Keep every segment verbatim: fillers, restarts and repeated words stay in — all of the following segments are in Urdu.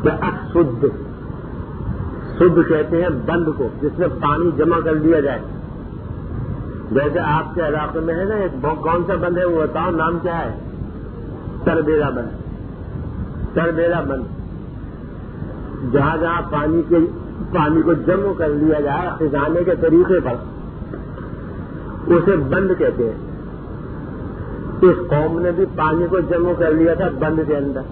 کہ اسد سد کہتے ہیں بند کو جس میں پانی جمع کر لیا جائے. جیسے آپ کے علاقے میں ہے نا ایک کون سا بند ہے وہ بتاؤ نام کیا ہے؟ تربیرا بند. تربیرا بند جہاں جہاں پانی کے پانی کو جمع کر لیا جائے خزانے کے طریقے پر اسے بند کہتے ہیں. اس قوم نے بھی پانی کو جمع کر لیا تھا بند کے اندر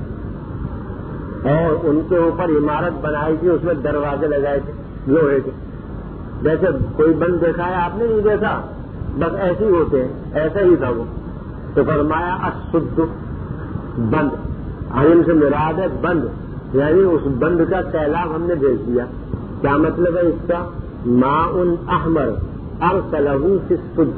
اور ان کے اوپر عمارت بنائی تھی, اس میں دروازے لگائے تھے لوہے کے. جیسے کوئی بند دیکھا ہے آپ نے نہیں دیکھا, بس ایسے ہی ہوتے ہیں, ایسا ہی تھا وہ. تو فرمایا اسد بند, علم سے مراد ہے بند, یعنی اس بند کا سیلاب ہم نے بھیج دیا. کیا مطلب ہے اس کا؟ ماء احمر ارسلہ فی السد,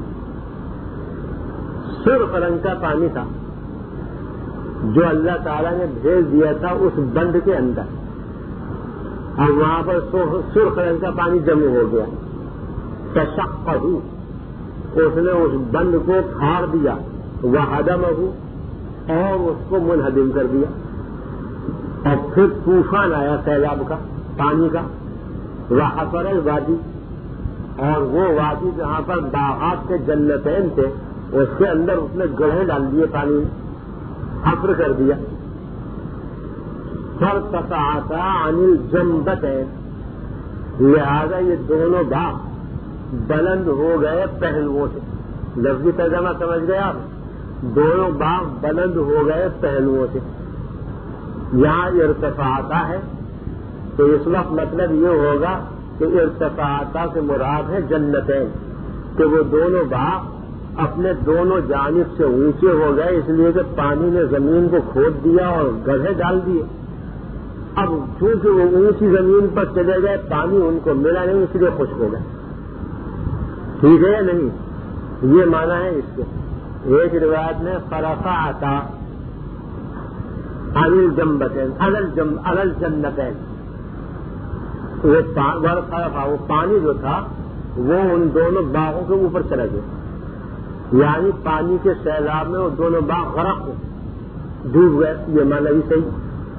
سرخ رنگ کا پانی تھا جو اللہ تعالیٰ نے بھیج دیا تھا اس بند کے اندر, اور وہاں پر سرخ رنگ کا پانی جمع ہو گیا. تشقہ, اس نے اس بند کو پھاڑ دیا, وہدمہ, اور اس کو منہدم کر دیا. اور پھر طوفان آیا سیلاب کا پانی کا. وحفر الوادی, اور وہ وادی جہاں پر باغات کے جنتین تھے اس کے اندر اس نے گڑھے ڈال دیے, پانی حفر کر دیا. فارتفعتا عن الجنبتین, لہذا یہ دونوں باغ بلند ہو گئے پہلوؤں سے. لفظی ترجمہ سمجھ گئے آپ؟ دونوں باغ بلند ہو گئے پہلوؤں سے. یہاں ارتفاعتا ہے تو اس وقت مطلب یہ ہوگا کہ ارتفاعتا سے مراد ہے جنتین, کہ وہ دونوں باغ اپنے دونوں جانب سے اونچے ہو گئے اس لیے کہ پانی نے زمین کو کھود دیا اور گڑھے ڈال دیے. اب چونکہ وہ اونچی زمین پر چلے گئے پانی ان کو ملا نہیں اس لیے خشک ہو گئے. ٹھیک ہے یا نہیں؟ یہ معنی ہے اس کے. ایک روایت میں فرفعتا عن الجنبتین علی الجنتین, وہ پانی جو تھا وہ ان دونوں باغوں کے اوپر چلا گیا, یعنی پانی کے سیلاب میں وہ دونوں باغ غرق ہو ڈوب گئے. یہ معنی بھی صحیح,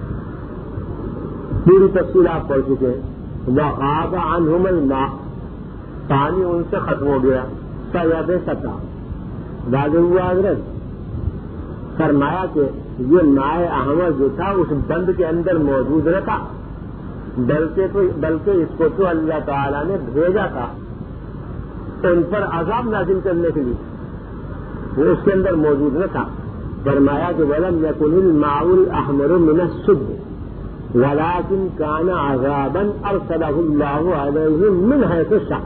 پوری تفصیل آپ پڑھ چکے ہیں. وغاب عنہم الماء, پانی ان سے ختم ہو گیا. فیبستا, واضح ہوا حضرت. فرمایا کہ یہ مائع احمر جو تھا اس بند کے اندر موجود رہتا, بلکہ تو بلکہ اس کو تو اللہ تعالیٰ نے بھیجا تھا ان پر عذاب نازل کرنے کے لیے, وہ اس کے اندر موجود نہ تھا. فرمایا کہ ولم یکن الماء الاحمر من السد ولكن كان عذابا ارسله الله عليهم من حيث شاء.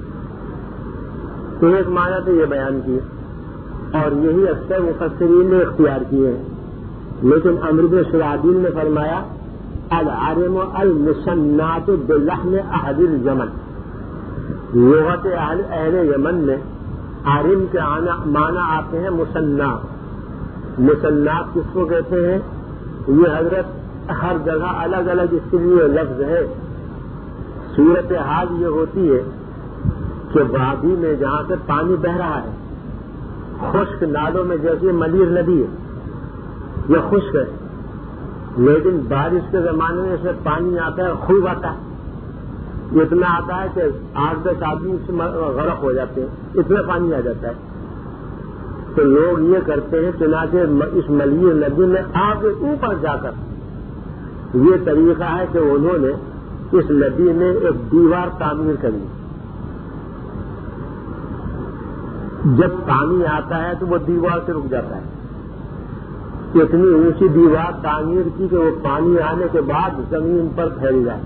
تو ایک معنی تو یہ بیان کیے اور یہی اکثر مفسرین نے اختیار کیے ہیں, لیکن عمرو بن شرحبیل نے فرمایا العرم المصنعۃ بلحم احد اليمن. لغت اہل اہل یمن میں عارم کے معنی آتے ہیں مصنعات. مصنعات کس کو کہتے ہیں؟ یہ حضرت ہر جگہ الگ الگ اس کے لیے لفظ ہے. صورت حال یہ ہوتی ہے کہ وادی میں جہاں سے پانی بہ رہا ہے, خشک نالوں میں جیسے ملیر ندی ہے یہ خشک ہے, لیکن بارش کے زمانے میں اس میں پانی آتا ہے, خوب آتا ہے, اتنا آتا ہے کہ آٹھ دس آدمی اس میں غرق ہو جاتے ہیں, اتنا پانی آ جاتا ہے. تو لوگ یہ کرتے ہیں چنانچہ اس ملیر ندی میں آگے اوپر جا کر یہ طریقہ ہے کہ انہوں نے اس ندی میں ایک دیوار تعمیر کر لی. جب پانی آتا ہے تو وہ دیوار سے رک جاتا ہے. اتنی اونچی دیوار تعمیر کی کہ وہ پانی آنے کے بعد زمین پر پھیل جائے.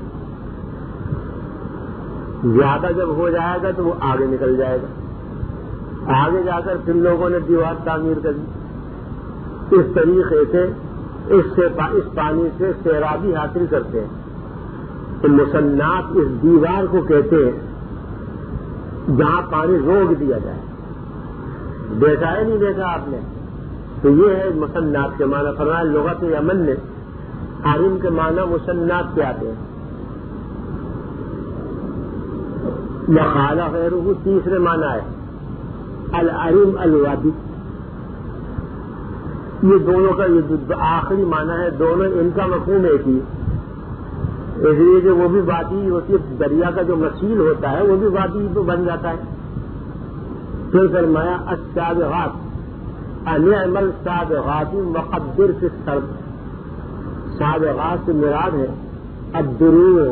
زیادہ جب ہو جائے گا تو وہ آگے نکل جائے گا. آگے جا کر پھر لوگوں نے دیوار تعمیر کر دی. اس طریقے سے اس سے اس پانی سے سیرابی حاصل کرتے ہیں. تو مصنعات اس دیوار کو کہتے ہیں جہاں پانی روک دیا جائے. دیکھا ہے نہیں دیکھا آپ نے؟ تو یہ ہے مصنعات کے معنی. فرمایا لغت یمن نے عارم کے معنی مصنعات کے آتے ہیں. وقال غیرہ تیسرے معنی ہے العرم الوادی. یہ دونوں کا یہ آخری معنی ہے, دونوں ان کا مفہوم ایک ہی, اس لیے کہ وہ بھی وادی ہوتی ہے، دریا کا جو مسیل ہوتا ہے وہ بھی وادی تو بن جاتا ہے. پھر فرمایا السابغات انعم السابغات وقدر فی السرد. سابغات سے مراد ہے الدروع.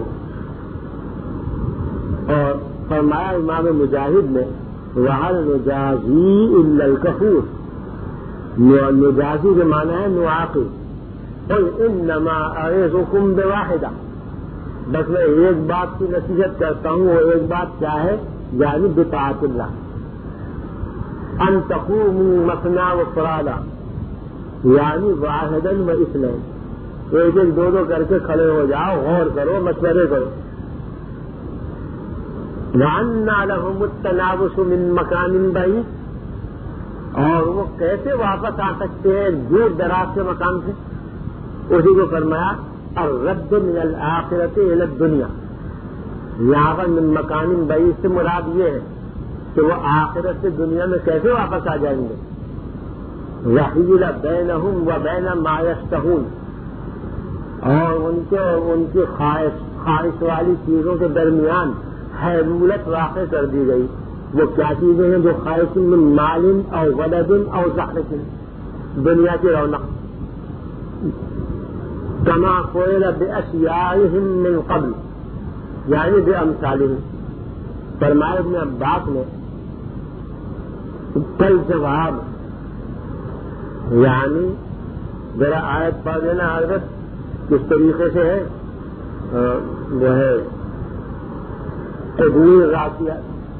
اور فرمایا امام مجاہد نے وَهَلْ نُجَازِي إِلَّا الْكَفُورِ. نجازی کے معنی ہے نعاقب. قُلْ إِنَّمَا أَعِظُكُمْ بِوَاحِدَةٍ. بس میں ایک بات کی نصیحت کرتا ہوں، وہ ایک بات کیا ہے؟ یعنی بطاعت اللہ. ان تقوموا مثنى وفرادا، یعنی واحداً و اثنين. ایک ایک دو دو کر کے کھڑے ہو جاؤ، غور کرو، مشورے کرو. وَأَنَّىٰ لَهُمُ التَّنَاوُشُ مِن مَّكَانٍ بَعِيدٍ. اور وہ کیسے واپس آ سکتے ہیں دور دراز کے مکان سے؟ اسی کو فرمایا الرد من الآخرة إلى الدنيا. یہاں پر من مکان بعید سے مراد یہ ہے کہ وہ آخرت سے دنیا میں کیسے واپس آ جائیں گے. وحیل بینہم وبین ما یشتہون. اور ان کے ان کی خواہش خواہش والی چیزوں کے درمیان حیلولت واقع کر دی گئی. وہ کیا چیزیں ہیں؟ جو خواہش من مال او ولد او زہرۃ، دنیا کی رونق. کما فعل باشیاءہم من قبل، یعنی بامثالہم. فرمایا ابن عباس نے کل جواب، یعنی ذرا آیت پڑھ دینا حضرت کس طریقے سے ہے. وہ ہے تدویر راسیہ.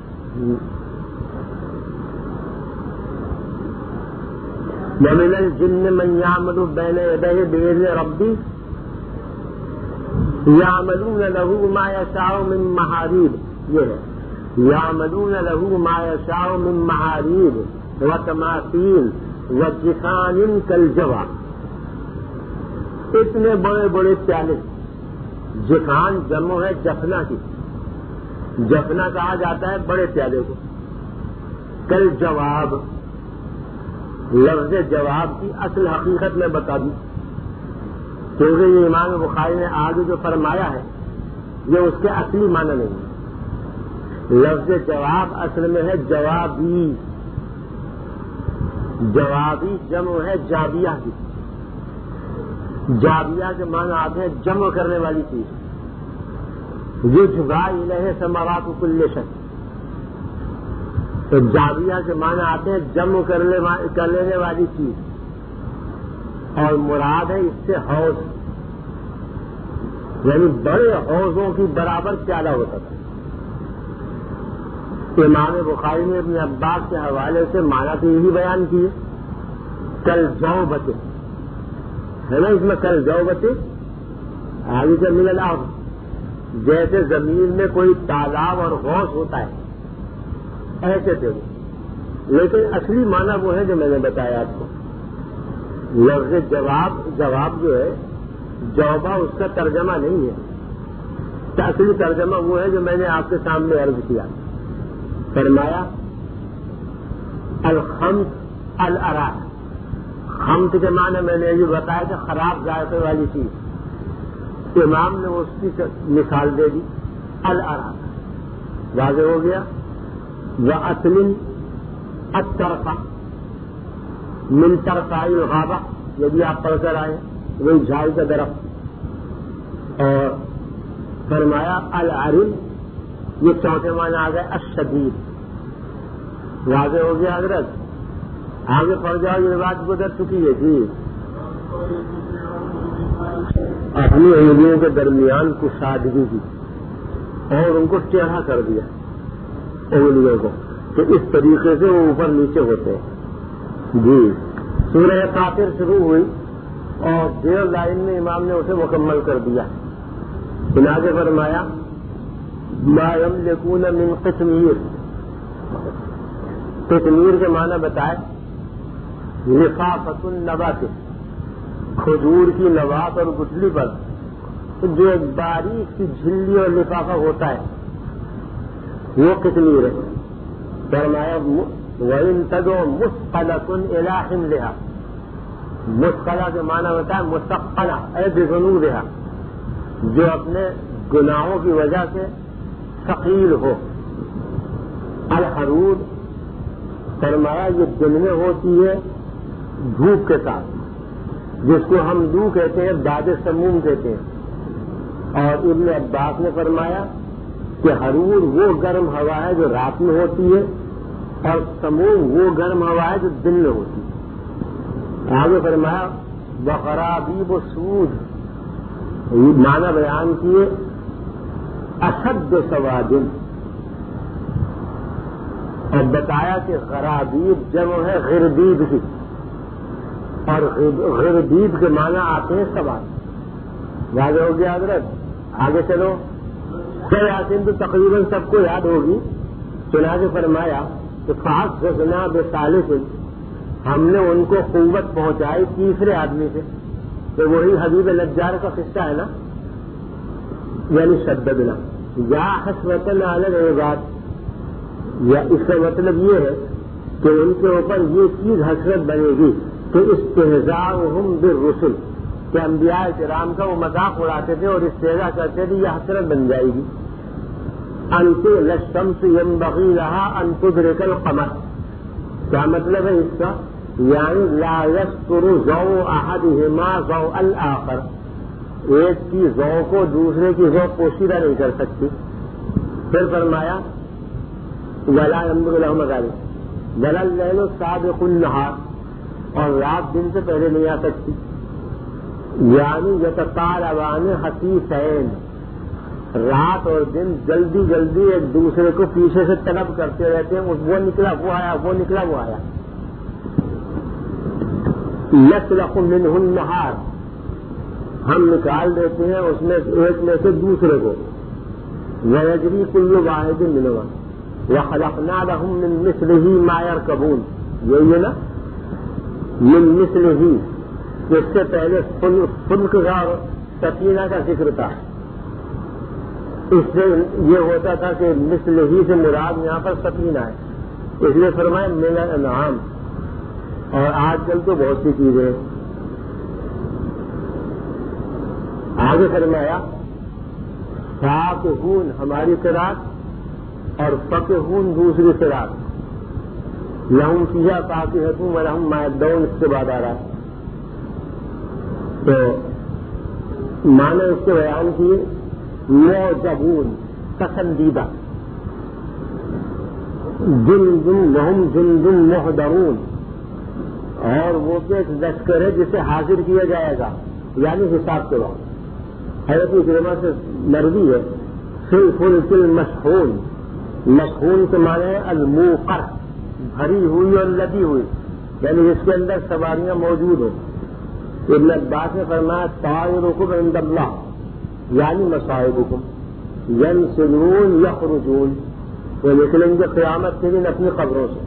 ومن الجن من يعمل بين يديه بإذن ربه يعملون له ما يشاء من محاريب. یہ ہے يعملون له ما يشاء من محاريب وتماثيل وجفان كالجواب. اتنے بڑے بڑے پیالے. جفان جمع ہے جفنا کی. جفنا کہا جاتا ہے بڑے پیالے کو. کل جواب، لفظ جواب کی اصل حقیقت میں بتا دی، کیونکہ یہ امام بخاری نے آگے جو فرمایا ہے یہ اس کے اصلی معنی نہیں ہے. لفظ جواب اصل میں ہے جوابی. جوابی جمع ہے جابیہ کی. جابیہ کے معنی آتے ہیں جمع کرنے والی چیز. یہ جگہ الیہ ثمرات کل شیء. تو جابیہ کے معنی آتے ہیں جمع کر لینے والی چیز، اور مراد ہے اس سے حوض، یعنی بڑے حوضوں کی برابر پیالہ ہوتا تھا. امام بخاری نے اپنے عباس کے حوالے سے معنی تو یہی بیان کیے کل جو بتے ہے نا. اس میں کل جو بتے آگے سے مل الارض، جیسے زمین میں کوئی تالاب اور حوض ہوتا ہے ایسے تھے وہ. لیکن اصلی معنی وہ ہے جو میں نے بتایا آپ کو. لفظ جواب جواب جو ہے جوابا اس کا ترجمہ نہیں ہے. اصلی ترجمہ وہ ہے جو میں نے آپ کے سامنے عرض کیا. فرمایا الخمس الارا. خمس کے معنی میں نے یہ بتایا کہ خراب ذائقے والی چیز. امام نے اس کی مثال دے دی الارا. واضح ہو گیا. وَأَصْلٍ الطَّرْفَ من طرفاء الغابہ، یدی آپ پڑھ کر آئے وہی جھاڑ کا درخت. اور فرمایا العرم، یہ چوتھے معنی آ گئے الشدید. واضح ہو گیا حضرت. آگے پڑھ جاؤ، یہ بات گزر چکی ہے. جی اپنی انگلیوں کے درمیان کشادگی کی اور ان کو ٹیڑھا کر دیا انگلیوں کو، کہ اس طریقے سے وہ اوپر نیچے ہوتے ہیں. جی سورہ فاطر شروع ہوئی اور ڈیڑھ لائن میں امام نے اسے مکمل کر دیا. چنانچہ فرمایا ما یملکون من قطمیر. قطمیر کے معنی بتائے لفافۃ النبات، کھجور کی نبات اور گٹھلی پر جو ایک باریک سی جھلی اور لفافہ ہوتا ہے وہ قطمیر ہے. فرمایا وَإِن تَدْعُ مُثْقَلَةٌ إِلَىٰ حِمْلِهَا. مُثْقَلَہ کے معنی ہوتا ہے مُثَقَّلَہ اے بِذُنُوبِهَا. جو اپنے گناہوں کی وجہ سے ثقیل ہو. الحرود فرمایا یہ دن میں ہوتی ہے دھوپ کے ساتھ، جس کو ہم لو کہتے ہیں، داد سموم کہتے ہیں. اور ابن عباس نے فرمایا کہ حرور وہ گرم ہوا ہے جو رات میں ہوتی ہے، اور سموم وہ گرم ہوا ہے جو دن میں ہوتی ہے. آگے فرمایا بخرابیب و سود، معنی بیان کیے اشد سوادن، اور بتایا کہ غرابیب جمع ہے غربیب کی، اور غربیب کے معنی آتے ہیں سواد. واضح ہو گیا حضرت؟ آگے چلو. سر یاسین تو تقریباً سب کو یاد ہوگی. چنانچہ فرمایا کہ خاص غزنا بے ثالث، ہم نے ان کو قوت پہنچائی تیسرے آدمی سے. تو وہی حبیب نجار کا قصہ ہے نا، یعنی شددنا یا حسرۃ علی العباد. یا اس کا مطلب یہ ہے کہ ان کے اوپر یہ چیز حسرت بنے گی کہ استہزاؤہم بالرسل، کہ انبیاء کرام کا وہ مذاق اڑاتے تھے اور استہزاء کرتے تھے، یہ حسرت بن جائے گی. انت للشمس ينبغي لها ان تدرك القمر. کیا مطلب ہے اس کا؟ یعنی لا يستر ضوء احدهما ضوء الاخر، ایک کی ضوء کو دوسرے کی ضوء پوشیدہ نہیں کر سکتی. پھر فرمایا ولا ينبغي لهما ذلك ولا الليل سابق النهار، اور رات دن سے پہلے نہیں آ سکتی. یعنی یتقاربان حثیثین، رات اور دن جلدی جلدی ایک دوسرے کو پیچھے سے طلب کرتے رہتے ہیں، وہ نکلا وہ آیا، وہ نکلا وہ آیا. یسلخ منہ النہار، ہم نکال دیتے ہیں اس میں ایک میں سے دوسرے کو. ویجری کل واحد منہما وخلقنا لهم من مثلہ ما یرکبون، یہی ہے نا من مثلہ. اس سے پہلے فلک کا سفینہ کا ذکر تھا، اس سے یہ ہوتا تھا کہ مثل ہی سے مراد یہاں پر سفینہ ہے، اس لیے فرمایا من الانعام. اور آج کل تو بہت سی چیزیں ہیں. آگے فرمایا فاقہون ہماری قرات اور فقہون دوسری قرات. لہم فیہا فاکہۃ ولہم ما یدعون، اس کے بعد آ رہا ہے. تو معنی اس کے بیان کیے معجبون، پسندیدہ. جندن لہم جندن محضرون، اور وہ کہ ایک لشکر ہے جسے حاضر کیا جائے گا، یعنی حساب کے وقت. حضرت اکرمہ سے مرضی ہے فی الفلک المشحون، مشحون کے معنی ہے الموقر، بھری ہوئی اور لدی ہوئی، یعنی اس کے اندر سواریاں موجود ہوں. ابن عباس نے فرمایا طائرکم عند اللہ، یعنی مصائبکم ینسلون یخرجون، وہ نکلیں گے قیامت کے دن اپنی قبروں سے.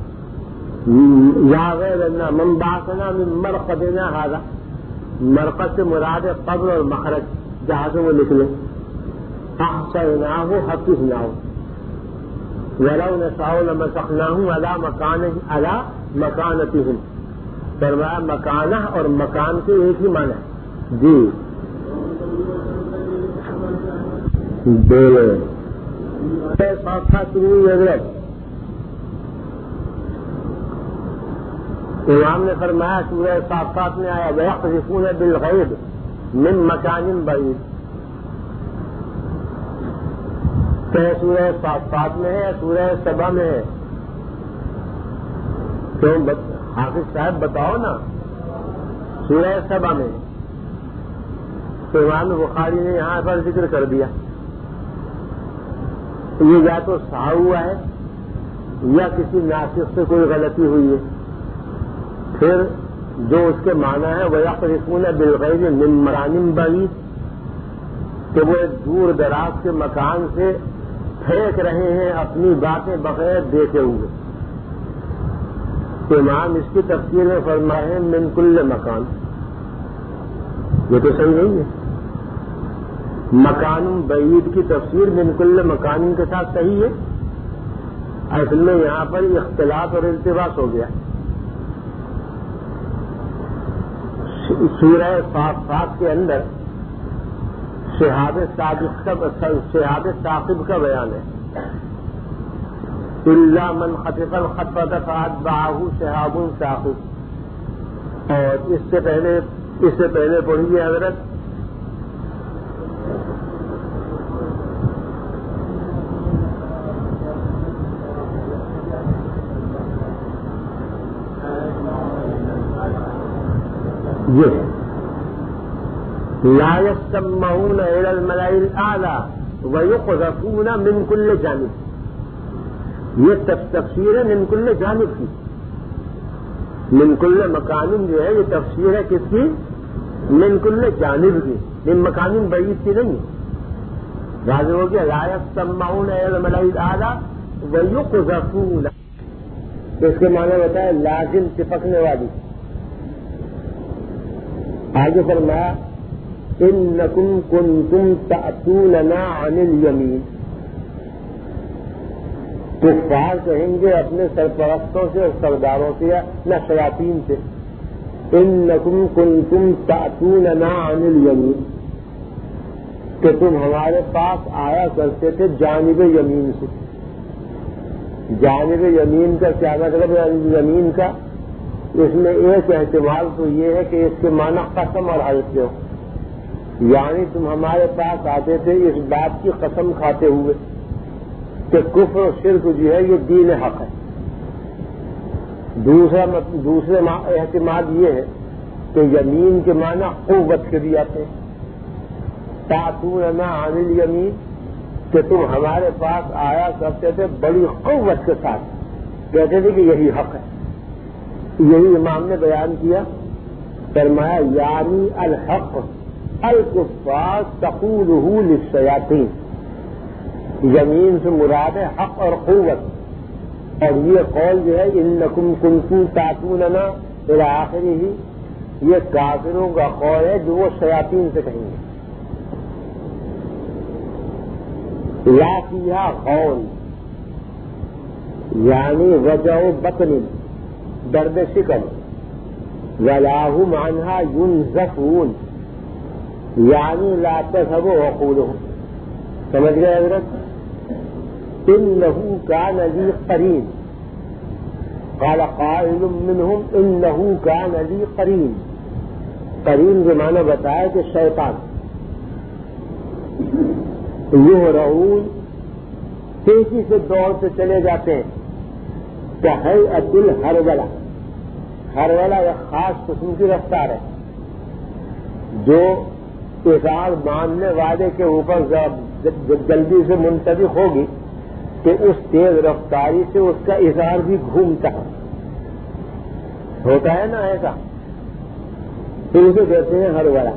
یا غیرنا من بعثنا من مرقدنا ھذا، مرقد سے مراد قبر اور مخرج جہاں سے وہ نکلے. احصیناہ حفظناہ ولو نشاء لمسخناہ علی مکان علی مکانتہم. فرمایا مکانہ اور مکان کے ایک ہی معنی ہے. جی بولے حضرت امام نے فرمایا سورہ صافات میں آیا وَيَقْذِفُونَ بِالْغَيْبِ مِن مَكَانٍ بَعِيدٍ. تو سورہ صافات میں ہے یا سورہ سبا میں ہے؟ تو حافظ صاحب بتاؤ نا. سورہ سبا میں. تو امام بخاری نے یہاں پر ذکر کر دیا. یہ یا تو سا ہوا ہے یا کسی ناسخ سے کوئی غلطی ہوئی ہے. پھر جو اس کے معنی ہے وَيَقْذِفُونَ بِالْغَيْبِ مِن مَّكَانٍ بَعِيدٍ، کہ وہ ایک دور دراز کے مکان سے پھینک رہے ہیں اپنی باتیں بغیر دیکھے ہوئے. امام اس کی تفسیر میں فرمائے ہیں من کل مکان. یہ تو صحیح نہیں ہے. مکان بعید کی تفسیر من کل مکان کے ساتھ صحیح ہے. اصل میں یہاں پر اختلاط اور التباس ہو گیا. سورہ صافات کے اندر شہاب صادق کا شہاب ثاقب کا بیان ہے الا من خطف الخطفة فاتبعه شهاب ثاقب. اور اس سے پہلے اس سے پہلے پڑھیے حضرت یہ لا يسمعون الى الملأ الاعلى ويقذفون من كل جانب. یہ تفسیر ہے من كل جانب کی. من كل مکان جو ہے یہ تفسیر ہے کس کی؟ من كل جانب کی. من مکان بعید کی نہیں. واضح ہو گیا. لا يسمعون الى الملأ الاعلى ويقذفون. اس کے معنی ہوتا ہے لازم چپکنے والی. آگے فرمایا انکم کنتم تأتوننا عن الیمین. کفار کہیں گے اپنے سرپرستوں سے اور سرداروں سے یا نہ شیاطین سے انکم کنتم تأتوننا عن الیمین کہ تم ہمارے پاس آیا کرتے تھے جانب یمین سے. جانب یمین کا کیا مطلب ہے؟ یمین کا اس میں ایک احتمال تو یہ ہے کہ اس کے معنی قسم اور حلف کے ہو. یعنی تم ہمارے پاس آتے تھے اس بات کی قسم کھاتے ہوئے کہ کفر و شرک جو ہے یہ دین حق ہے. دوسرا دوسرے احتمال یہ ہے کہ یمین کے معنی قوت کے بھی آتے ہیں. تأتوننا عن الیمین کہ تم ہمارے پاس آیا کرتے تھے بڑی قوت کے ساتھ. کہتے تھے کہ یہی حق ہے. یہی امام نے بیان کیا. فرمایا یعنی الحق الکفار تقولہ للشیاطین. یمین سے مراد ہے حق اور قوت. اور یہ قول جو ہے انکم کنتم تأتوننا الی آخرہ یہ کافروں کا قول ہے جو وہ شیاطین سے کہیں گے. لا فیہا غول یعنی وجع بطن درد شکم ولاہم عنہا ینزفون یعنی لا تذهب عقولهم. سمجھ گئے حضرت؟ انه كان لي قرین قال قائل منهم انه كان لي قرین. قرین کے معنی بتایا کہ شیطان. یہرعون تیزی سے دوڑتے چلے جاتے ہیں. کہیئۃ الہرولہ. ہرولہ ایک خاص قسم کی رفتار ہے جو اظہار ماننے والے کے اوپر جلدی سے منطبق ہوگی کہ اس تیز رفتاری سے اس کا اظہار بھی گھومتا ہے. ہوتا ہے نا ایسا. تو اسے کہتے ہیں ہرولہ.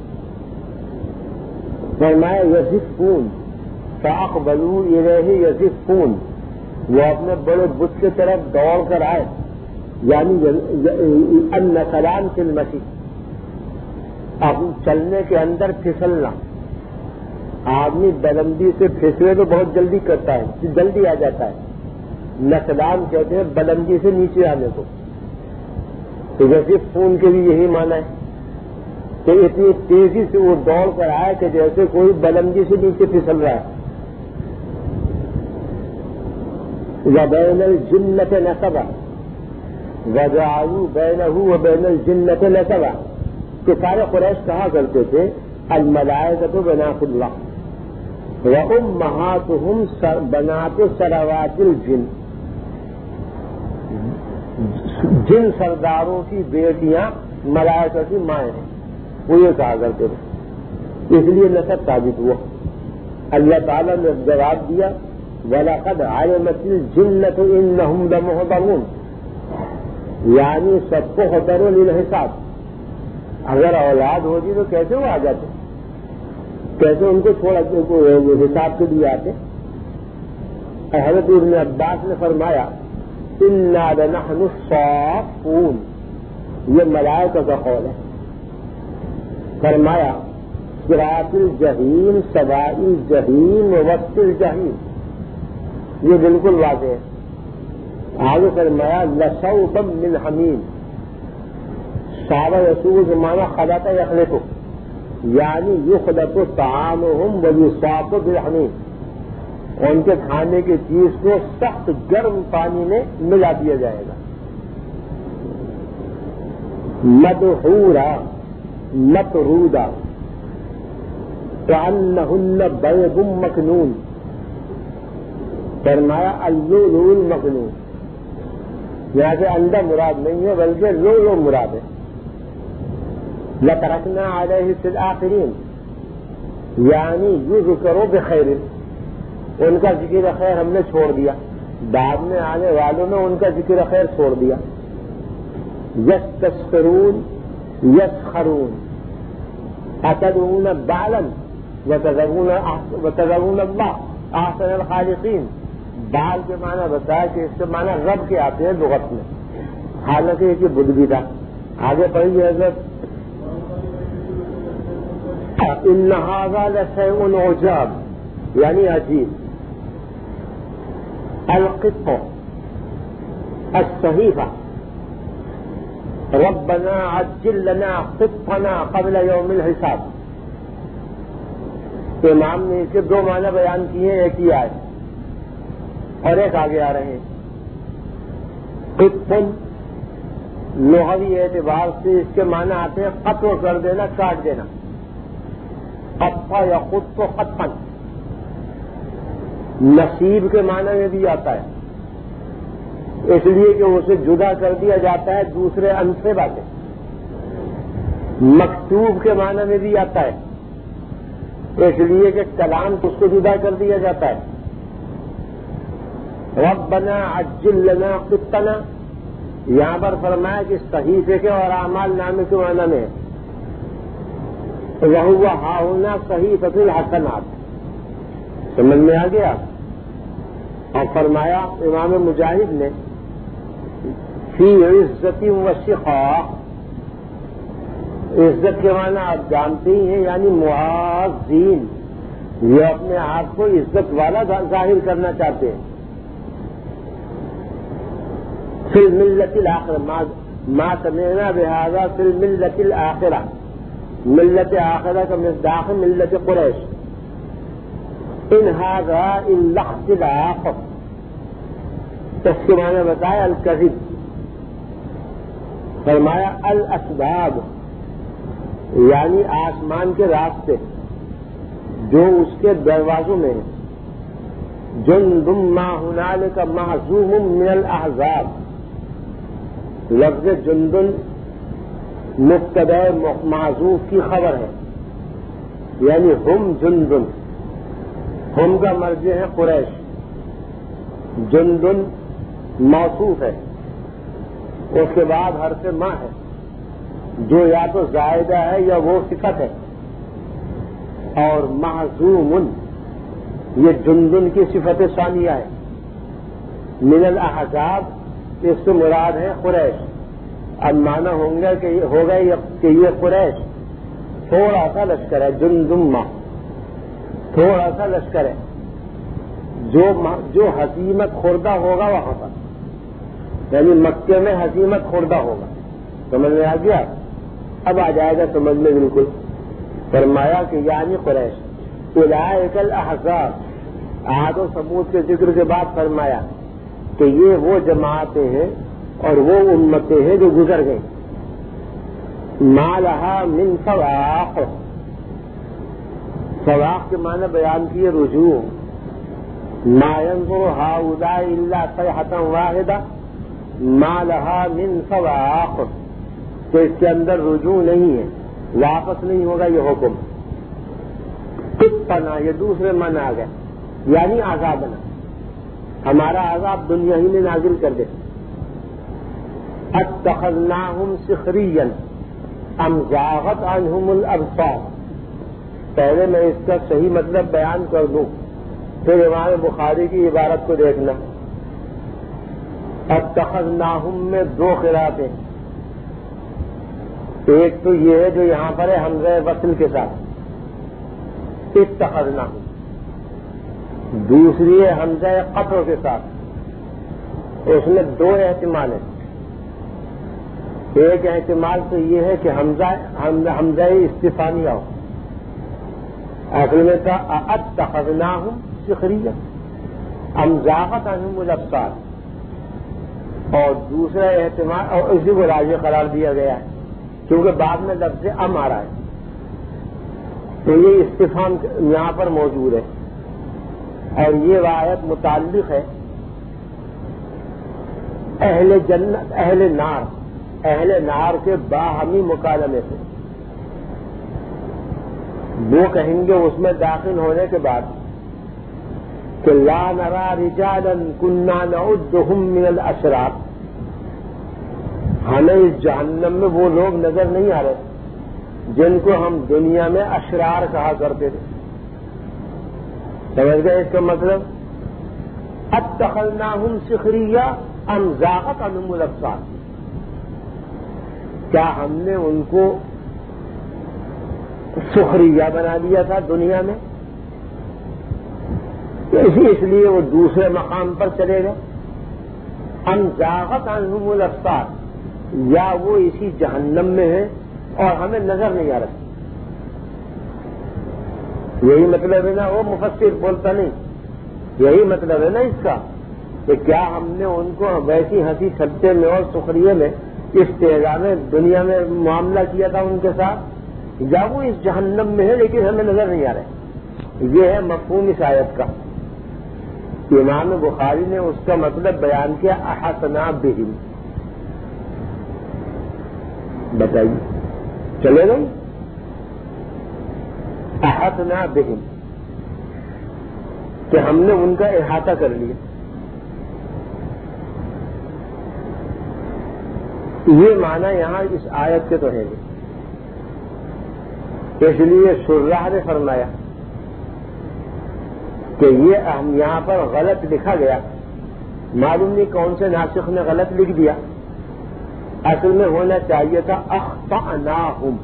فرمایا یزفون فاقبلوا الیہ یزفون وہ اپنے بڑے بت کی طرف دوڑ کر آئے. یعنی ان کلام فی المشی اب چلنے کے اندر پھسلنا. آدمی بلندی سے پھسلے تو بہت جلدی کرتا ہے جلدی آ جاتا ہے. نقلان کہتے ہیں بلندی سے نیچے آنے کو. تو ویسے فون کے بھی یہی معنی ہے کہ اتنی تیزی سے وہ دوڑ کر آئے کہ جیسے کوئی بلندی سے نیچے پھسل رہا ہے. وبین الجنۃ نسبا وجعلوا بینہ وبین الجنۃ نسبا کہ سارے قریش کہا کرتے تھے الملائکۃ بنات اللہ وامہاتہم بنات سراوات الجن. جن سرداروں کی بیٹیاں ملائکہ کی مائیں ہیں وہ یہ کہا کرتے تھے. اس لیے نسب ثابت ہوا. اللہ تعالیٰ نے جواب دیا وَلَقَدْ عَلِمَتِ الْجِنَّةُ إِنَّهُمْ لَمُحْضَرُونَ یعنی سب کو حضر للحساب. اگر اولاد ہوتی تو کیسے وہ آ جاتے؟ کیسے ان کو چھوڑا حساب کے لیے آتے؟ حضرت ابن عباس نے فرمایا اِنَّا لَنَحْنُ الصَّافُّونَ. یہ ملائکہ کا قول ہے. فرمایا صراط الجحیم سواء الجحیم ووسط الجحیم. یہ بالکل واضح ہے. آگے فرمایا لصوبا من حمیم. صحابہ رسول زمانہ خلط یخلق یعنی یخلط طعامہم ویصاق بالحمیم، ان کے کھانے کی چیز کو سخت گرم پانی میں ملا دیا جائے گا. مدحورا مطرودا کأنہن بیض مکنون، فرمایا اللؤلؤ المکنون، یہاں سے انڈا مراد نہیں ہے بلکہ لؤلؤ مراد ہے. لترکنا علیہ فی الآخرین، یعنی یذکر بخیر، ان کا ذکر خیر ہم نے چھوڑ دیا، بعد میں آنے والوں نے ان کا ذکر خیر چھوڑ دیا. یستسخرون یسخرون اتدعون بعلا وتذرون اللہ احسن الخالقین. بال کے معنی بتایا کہ اس کے معنی رب کے آتے ہیں لغت میں، حالانکہ یہ کہ بدھ بھی تھا. آگے پڑھیے حضرت. ان ھذا لشیء عجاب، یعنی عجیب. القط الصحیفہ ربنا عجل لنا قطنا قبل یوم الحساب. امام نے اس کے دو معنی بیان کیے ہیں، ایک ہی آئے اور ایک آگے آ رہے ہیں. قطن لغوی اعتبار سے اس کے معنی آتے ہیں قطع کر دینا، کاٹ دینا. قطع یا خود کو قطعا نصیب کے معنی میں بھی آتا ہے، اس لیے کہ اسے جدا کر دیا جاتا ہے دوسرے ان سے باتیں. مکتوب کے معنی میں بھی آتا ہے، اس لیے کہ کلام اس کو جدا کر دیا جاتا ہے. ربنا عجل لنا قطنا، یہاں پر فرمایا کہ صحیفے کے اور اعمال نامے کے معنی میں وَهُوَ هَاهُنَا صَحِيفَةُ الْحَسَنَاتِ، سمجھ میں آ گیا. اور فرمایا امام مجاہد نے فی عزت و شقاق، عزت کے معنی آپ جانتے ہی ہیں، یعنی معزین، یہ اپنے آپ کو عزت والا ظاہر کرنا چاہتے ہیں. فی الملت الآخرہ ما سمعنا بہذا فی الملت الآخرہ، ملت آخرہ کا مصداق ملت قریش. ان ھذا الا اختلاف، اس کے معنی بتایا الکذب. فرمایا الاسباب، یعنی آسمان کے راستے جو اس کے دروازوں میں ہیں. جند ما ہنالک محزوم من الاحزاب، لفظ جندن مبتدا محذوف کی خبر ہے، یعنی ہم جندن، ہم کا مرجع ہے قریش، جندن موصوف ہے، اس کے بعد حرف ما ہے جو یا تو زائدہ ہے یا وہ صفت ہے. اور محزوم یہ جندن کی صفت ثانیہ ہے. من الاحزاب اس سے مراد ہے قریش. اب مانا ہوں گا کہ ہوگا کہ یہ قریش تھوڑا سا لشکر ہے، جندما تھوڑا سا لشکر ہے جو جو ہزیمت خوردہ ہوگا وہاں پر، یعنی مکے میں ہزیمت خوردہ ہوگا. سمجھ میں آ گیا؟ اب آ جائے گا سمجھ میں بالکل. فرمایا کہ یعنی قریش. اولئک الاحزاب، عاد و ثمود کے ذکر کے بعد فرمایا کہ یہ وہ جماعتیں ہیں اور وہ امتیں ہیں جو گزر گئیں. ما لها من فواق، فواق کے معنی بیان کیے رجوع. ما ينظر هؤلاء الا صيحة واحدة ما لها من فواق، تو اس کے اندر رجوع نہیں ہے، واپس نہیں ہوگا یہ حکم. قطنا یہ دوسرے معنی آ گئے، یعنی عذابنا، ہمارا عذاب دنیا ہی میں نازل کر دے. اتخذناہم سخریا ام زاغت عنہم الابصار. پہلے میں اس کا صحیح مطلب بیان کر دوں، پھر امام بخاری کی عبارت کو دیکھنا. اتخذناہم میں دو قرأتیں، ایک تو یہ ہے جو یہاں پر ہے حمزہ وصل کے ساتھ اتخذناہم، دوسری ہے حمزہ قطع کے ساتھ. اس میں دو احتمال ہیں. ایک احتمال تو یہ ہے کہ حمزہ حمزہ استفانیہ ہو، اصل میں تھا اتخذناہم سخریا ام زاغت عنہم الابصار، اور دوسرا احتمال، اور اسی کو راجح قرار دیا گیا ہے کیونکہ بعد میں لفظ ام آ رہا ہے، تو یہ استفہام یہاں پر موجود ہے، اور یہ آیت متعلق ہے اہل جنت اہل نار اہل نار کے باہمی مکالمے سے۔ وہ کہیں گے اس میں داخل ہونے کے بعد کہ لا نرى رجالا كنا نعدهم من الاشرار، ہمیں اس جہنم میں وہ لوگ نظر نہیں آ رہے جن کو ہم دنیا میں اشرار کہا کرتے تھے۔ سمجھ گئے اس کا مطلب؟ اتخذناہم سخریا ام زاغت عنہم الابصار، کیا ہم نے ان کو سخریا بنا دیا تھا دنیا میں؟ اسی اس لیے وہ دوسرے مقام پر چلے گئے۔ ام زاغت عنہم الابصار، یا وہ اسی جہنم میں ہیں اور ہمیں نظر نہیں آ رہا۔ یہی مطلب ہے نا، وہ مفسر بولتا نہیں، یہی مطلب ہے نا اس کا کہ کیا ہم نے ان کو ویسی ہنسی ٹھٹے میں اور سخریے میں استہزاء میں دنیا میں معاملہ کیا تھا ان کے ساتھ، یا وہ اس جہنم میں ہے لیکن ہمیں نظر نہیں آ رہے۔ یہ ہے مفہوم اس آیت کا۔ امام بخاری نے اس کا مطلب بیان کیا احسنا بہم۔ بتائیے چلے گا؟ احسنا بہم کہ ہم نے ان کا احاطہ کر لیا۔ یہ معنی یہاں اس آیت کے تو ہے، اس لیے شراح نے فرمایا کہ یہ ہم یہاں پر غلط لکھا گیا، معلوم نہیں کون سے ناسخ نے غلط لکھ دیا، اصل میں ہونا چاہیے تھا اخطأناہم،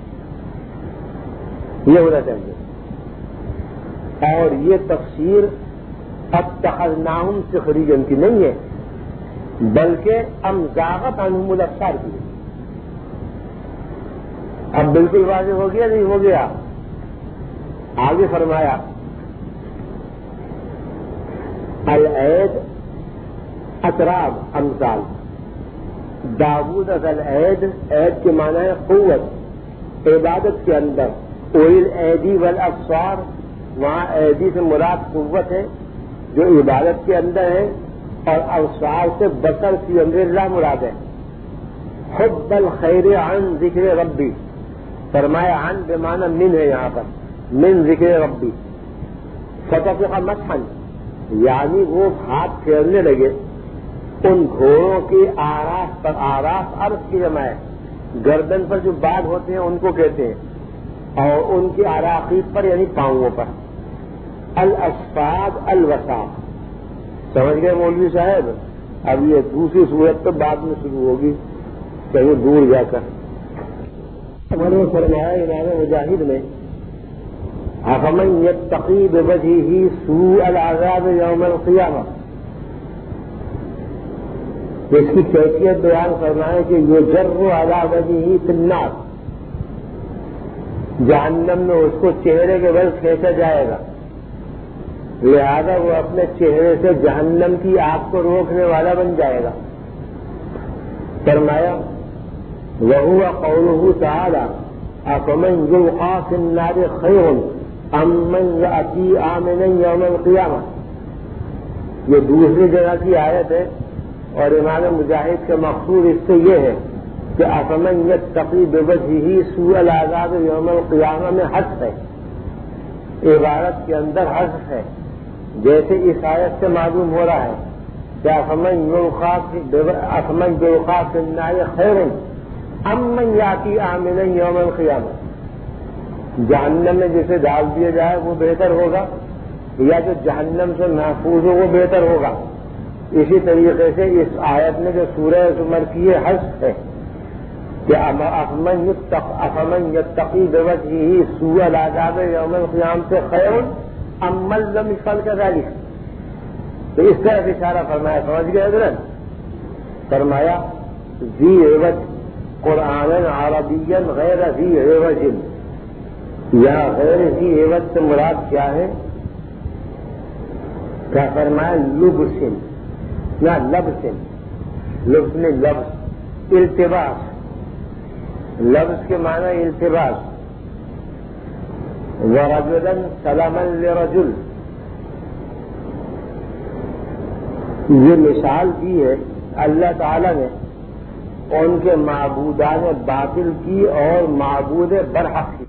یہ ہونا چاہیے۔ اور یہ تفسیر اتخذناہم سخریا کی نہیں ہے بلکہ ام زاغت عنہم الابصار کی۔ اب بالکل واضح ہو گیا نہیں ہو گیا؟ آگے فرمایا العید اطراب امثال، داود از العید، عید کے معنی ہے قوت، عبادت کے اندر اویل ایدی والابصار، وہاں ایدی سے مراد قوت ہے جو عبادت کے اندر ہے، اور ابصار سے بصر کی امر اللہ مراد ہے۔ حب الخیر عن ذکر ربی، فرمایا عن بمعنی من ہے یہاں پر، من ذکر ربی، فتفق مسحا، یعنی وہ ہاتھ پھیرنے لگے ان گھوڑوں کی آراف پر، آراف عرض کی جمع ہے، گردن پر جو باغ ہوتے ہیں ان کو کہتے ہیں، اور ان کی آراقیب پر یعنی پاؤں پر، الاسفاد الوساق۔ سمجھ گئے مولوی صاحب؟ اب یہ دوسری صورت تو بعد میں شروع ہوگی کہیں دور جا کر۔ انہوں نے فرمایا امام مجاہد نے افمن یتقی بوجہہ سوء العذاب یوم القیامہ، اس کی کیفیت بیان فرمائے کہ یجر علی وجہہ فی النار، جہنم میں اس کو چہرے کے بل کھینچا جائے گا، لہذا وہ اپنے چہرے سے جہنم کی آگ کو روکنے والا بن جائے گا۔ فرمایا وَهُوَ قَوْلُهُ تَعَالَى أَفَمَنْ يُلْقَى فِي النَّارِ خَيْرٌ أَمْ مَنْ يَأْتِي آمِنًا يَوْمَ الْقِيَامَةِ، یہ دوسری جگہ کی آیت ہے، اور امام مجاہد کا مقصود اس سے یہ ہے کہ أَفَمَنْ يَتَّقِي بِوَجْهِهِ سُوءَ الْعَذَابِ يَوْمَ الْقِيَامَةِ میں حذف ہے، عبارت کے اندر حذف ہے، جیسے اس آیت سے معلوم ہو رہا ہے کہ أَفَمَنْ يُلْقَى فِي النَّارِ خَيْرٌ أَمْ مَنْ يَأْتِي آمِنًا يَوْمَ الْقِيَامَةِ، جہنم میں جسے ڈال دیا جائے وہ بہتر ہوگا یا جو جہنم سے محفوظ ہو وہ بہتر ہوگا۔ اسی طریقے سے اس آیت میں جو سورہ زمر کی یہ حذف ہے کہ أَفَمَنْ يَتَّقِي بِوَجْهِهِ سُوءَ الْعَذَابِ يَوْمَ الْقِيَامَةِ خَيْرٌ أَمْ مَنْ لَمْ يَفْعَلْ كَذَلِكَ، تو اس طرح اشارہ فرمایا۔ سمجھ گئے حضرت؟ فرمایا ذی عوج قرآن عربی غیر ذی عوج، یہاں غیر ہی عوض سے مراد کیا ہے؟ کیا فرمایا؟ لبسن نہ لبسن، لبس نے لفظ التباس، لفظ کے معنی التباس. ورجلا سلاما لرجل، یہ مثال دی ہے اللہ تعالی نے ان کے معبودان باطل کی اور معبود برحق کی.